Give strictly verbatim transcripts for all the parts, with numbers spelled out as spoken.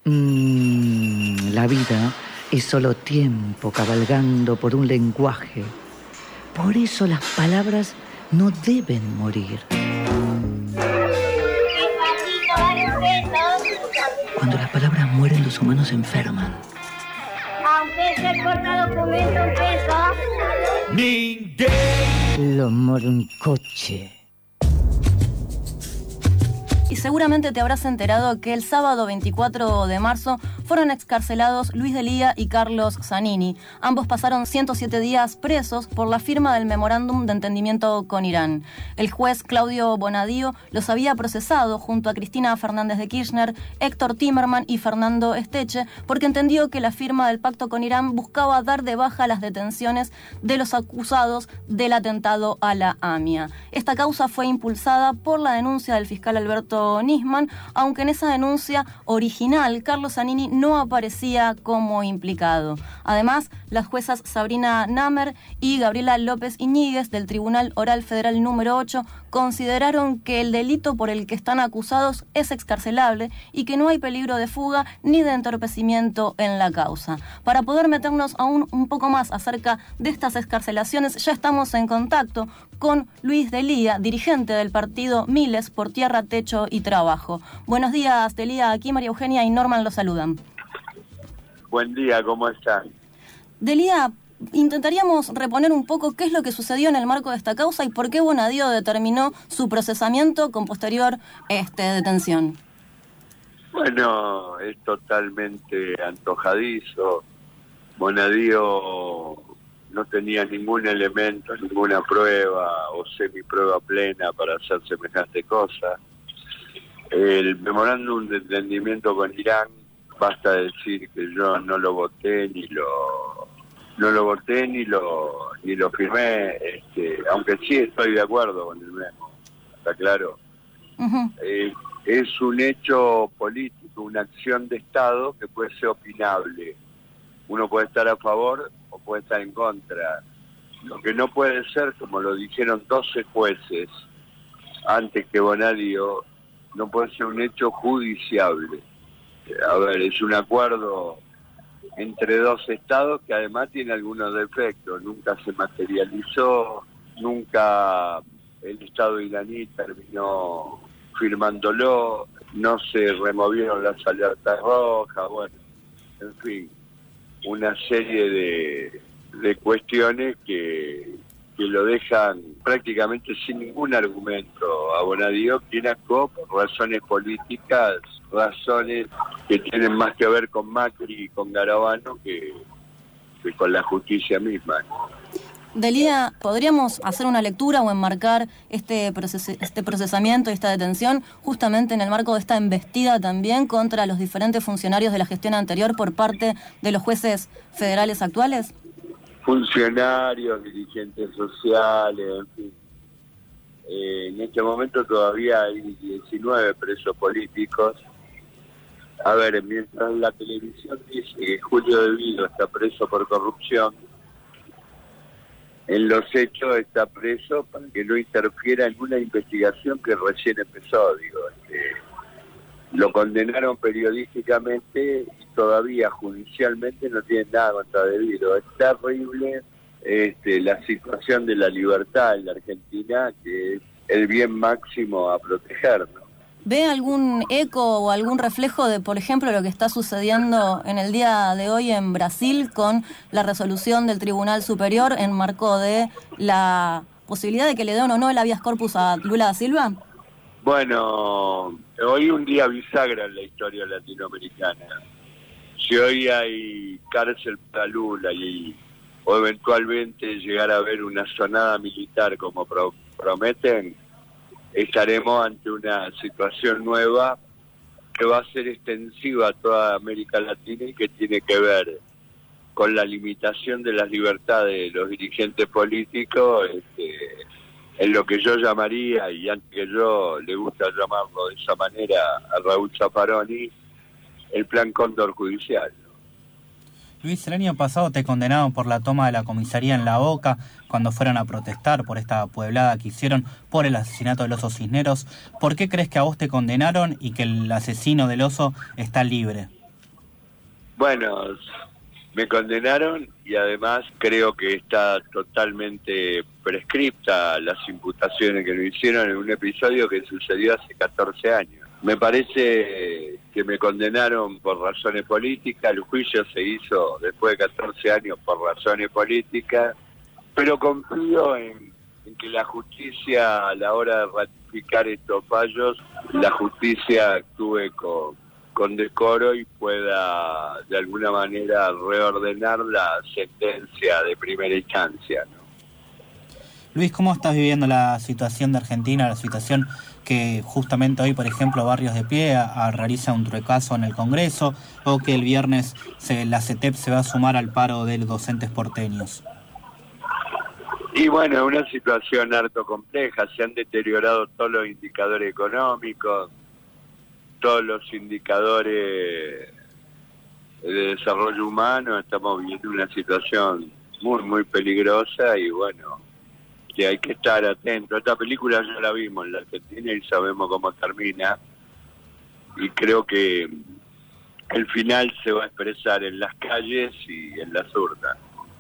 Mm, la vida es solo tiempo cabalgando por un lenguaje. Por eso las palabras no deben morir. Cuando las palabras mueren, los humanos se enferman. Aunque se corta documento un peso. Ninguém lo muere un coche. Y seguramente te habrás enterado que el sábado veinticuatro de marzo fueron excarcelados Luis D'Elia y Carlos Zanini. Ambos pasaron ciento siete días presos por la firma del memorándum de entendimiento con Irán. El juez Claudio Bonadío los había procesado junto a Cristina Fernández de Kirchner, Héctor Timerman y Fernando Esteche porque entendió que la firma del pacto con Irán buscaba dar de baja las detenciones de los acusados del atentado a la AMIA. Esta causa fue impulsada por la denuncia del fiscal Alberto Nisman, aunque en esa denuncia original Carlos Zanini no aparecía como implicado. Además, las juezas Sabrina Namer y Gabriela López Iñiguez del Tribunal Oral Federal número ocho consideraron que el delito por el que están acusados es excarcelable y que no hay peligro de fuga ni de entorpecimiento en la causa. Para poder meternos aún un poco más acerca de estas excarcelaciones, ya estamos en contacto con Luis D'Elia, dirigente del partido Miles por Tierra, Techo y Trabajo. Buenos días, D'Elia. Aquí María Eugenia y Norman los saludan. Buen día, ¿cómo están? D'Elia, intentaríamos reponer un poco qué es lo que sucedió en el marco de esta causa y por qué Bonadío determinó su procesamiento con posterior este, detención. Bueno, es totalmente antojadizo. Bonadío no tenía ningún elemento, ninguna prueba o semiprueba plena para hacer semejante cosa. El memorándum de entendimiento con Irán, basta decir que yo no lo voté ni lo no lo voté ni lo ni lo firmé, este, aunque sí estoy de acuerdo con el memo, está claro. Uh-huh. Eh, es un hecho político, una acción de Estado que puede ser opinable. Uno puede estar a favor o puede estar en contra. Lo que no puede ser, como lo dijeron doce jueces antes que Bonadío, no puede ser un hecho judiciable. A ver, es un acuerdo entre dos estados que además tiene algunos defectos. Nunca se materializó, nunca el Estado iraní terminó firmándolo, no se removieron las alertas rojas, bueno, en fin, una serie de, de cuestiones que, que lo dejan prácticamente sin ningún argumento a Bonadío, quien actuó por razones políticas, razones que tienen más que ver con Macri y con Garabano que, que con la justicia misma. D'Elia, ¿podríamos hacer una lectura o enmarcar este, proces- este procesamiento y esta detención justamente en el marco de esta embestida también contra los diferentes funcionarios de la gestión anterior por parte de los jueces federales actuales? Funcionarios, dirigentes sociales, en fin. Eh, en este momento todavía hay diecinueve presos políticos. A ver, mientras la televisión dice que Julio De Vido está preso por corrupción, en los hechos está preso para que no interfiera en una investigación que recién empezó, digo. Este, lo condenaron periodísticamente y todavía judicialmente no tienen nada contra De Vido. Es terrible este, la situación de la libertad en la Argentina, que es el bien máximo a proteger, ¿no? ¿Ve algún eco o algún reflejo de, por ejemplo, lo que está sucediendo en el día de hoy en Brasil con la resolución del Tribunal Superior en marco de la posibilidad de que le den o no el habeas corpus a Lula da Silva? Bueno, hoy un día bisagra en la historia latinoamericana. Si hoy hay cárcel para Lula y o eventualmente llegar a haber una sonada militar como pro, prometen, estaremos ante una situación nueva que va a ser extensiva a toda América Latina y que tiene que ver con la limitación de las libertades de los dirigentes políticos, este, en lo que yo llamaría, y antes que yo le gusta llamarlo de esa manera a Raúl Zaffaroni, el plan Cóndor judicial. Luis, el año pasado te condenaron por la toma de la comisaría en La Boca cuando fueron a protestar por esta pueblada que hicieron por el asesinato del oso Cisneros. ¿Por qué crees que a vos te condenaron y que el asesino del oso está libre? Bueno, me condenaron y además creo que está totalmente prescripta las imputaciones que me hicieron en un episodio que sucedió hace catorce años. Me parece que me condenaron por razones políticas, el juicio se hizo después de catorce años por razones políticas, pero confío en, en que la justicia, a la hora de ratificar estos fallos, la justicia actúe con, con decoro y pueda de alguna manera reordenar la sentencia de primera instancia, ¿no? Luis, ¿cómo estás viviendo la situación de Argentina, la situación que justamente hoy, por ejemplo, Barrios de Pie a, a realiza un truecazo en el Congreso, o que el viernes se, la CETEP se va a sumar al paro de docentes porteños? Y bueno, es una situación harto compleja, se han deteriorado todos los indicadores económicos, todos los indicadores de desarrollo humano, estamos viviendo una situación muy, muy peligrosa y bueno, que hay que estar atento. Esta película ya la vimos en la Argentina y sabemos cómo termina y creo que el final se va a expresar en las calles y en las urnas.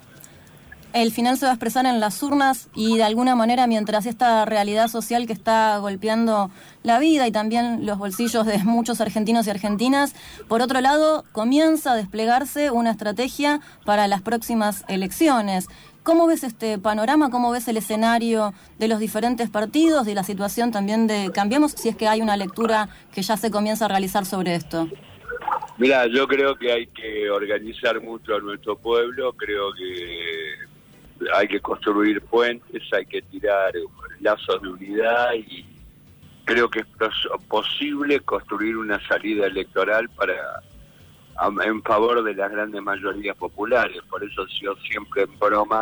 El final se va a expresar en las urnas y de alguna manera, mientras esta realidad social que está golpeando la vida y también los bolsillos de muchos argentinos y argentinas, por otro lado, comienza a desplegarse una estrategia para las próximas elecciones. ¿Cómo ves este panorama? ¿Cómo ves el escenario de los diferentes partidos y la situación también de Cambiemos, si es que hay una lectura que ya se comienza a realizar sobre esto? Mira, yo creo que hay que organizar mucho a nuestro pueblo, creo que hay que construir puentes, hay que tirar lazos de unidad y creo que es posible construir una salida electoral para en favor de las grandes mayorías populares. Por eso yo siempre en broma,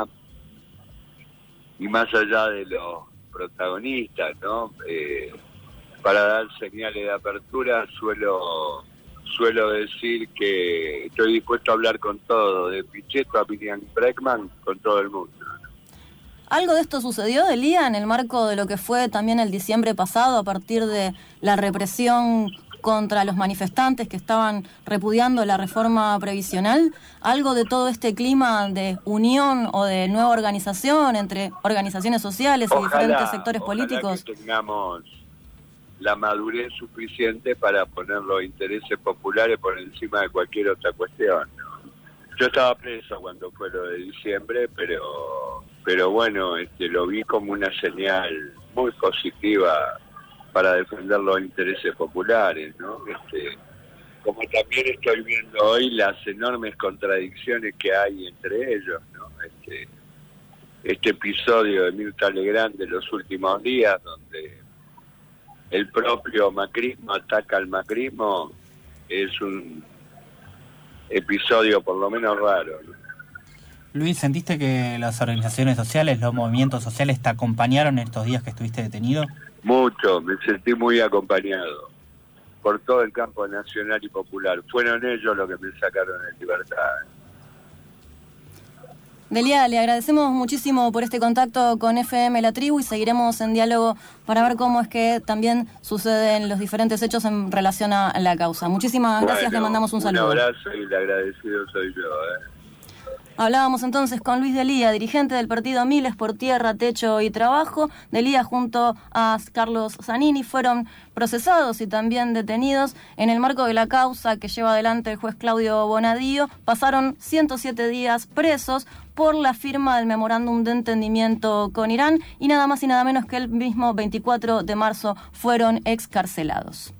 y más allá de los protagonistas, ¿no? Eh, para dar señales de apertura suelo suelo decir que estoy dispuesto a hablar con todo, de Pichetto a Miriam Bregman, con todo el mundo. ¿Algo de esto sucedió, Delía, en el marco de lo que fue también el diciembre pasado, a partir de la represión contra los manifestantes que estaban repudiando la reforma previsional? ¿Algo de todo este clima de unión o de nueva organización entre organizaciones sociales y ojalá, diferentes sectores ojalá políticos? Que tengamos la madurez suficiente para poner los intereses populares por encima de cualquier otra cuestión, ¿no? Yo estaba preso cuando fue lo de diciembre, pero pero bueno, este, lo vi como una señal muy positiva para defender los intereses populares, ¿no? Este, como también estoy viendo hoy las enormes contradicciones que hay entre ellos, ¿no? Este, este episodio de Mirta Legrand de los últimos días, donde el propio macrismo ataca al macrismo, es un episodio por lo menos raro, ¿no? Luis, ¿sentiste que las organizaciones sociales, los movimientos sociales te acompañaron en estos días que estuviste detenido? Mucho, me sentí muy acompañado por todo el campo nacional y popular. Fueron ellos los que me sacaron en libertad. Delía, le agradecemos muchísimo por este contacto con F M La Tribu y seguiremos en diálogo para ver cómo es que también suceden los diferentes hechos en relación a la causa. Muchísimas bueno, gracias, le mandamos un saludo. Un abrazo y el agradecido soy yo, ¿eh? Hablábamos entonces con Luis Delía, dirigente del partido Miles por Tierra, Techo y Trabajo. Delía junto a Carlos Zanini fueron procesados y también detenidos en el marco de la causa que lleva adelante el juez Claudio Bonadío. Pasaron ciento siete días presos por la firma del memorándum de entendimiento con Irán y nada más y nada menos que el mismo veinticuatro de marzo fueron excarcelados.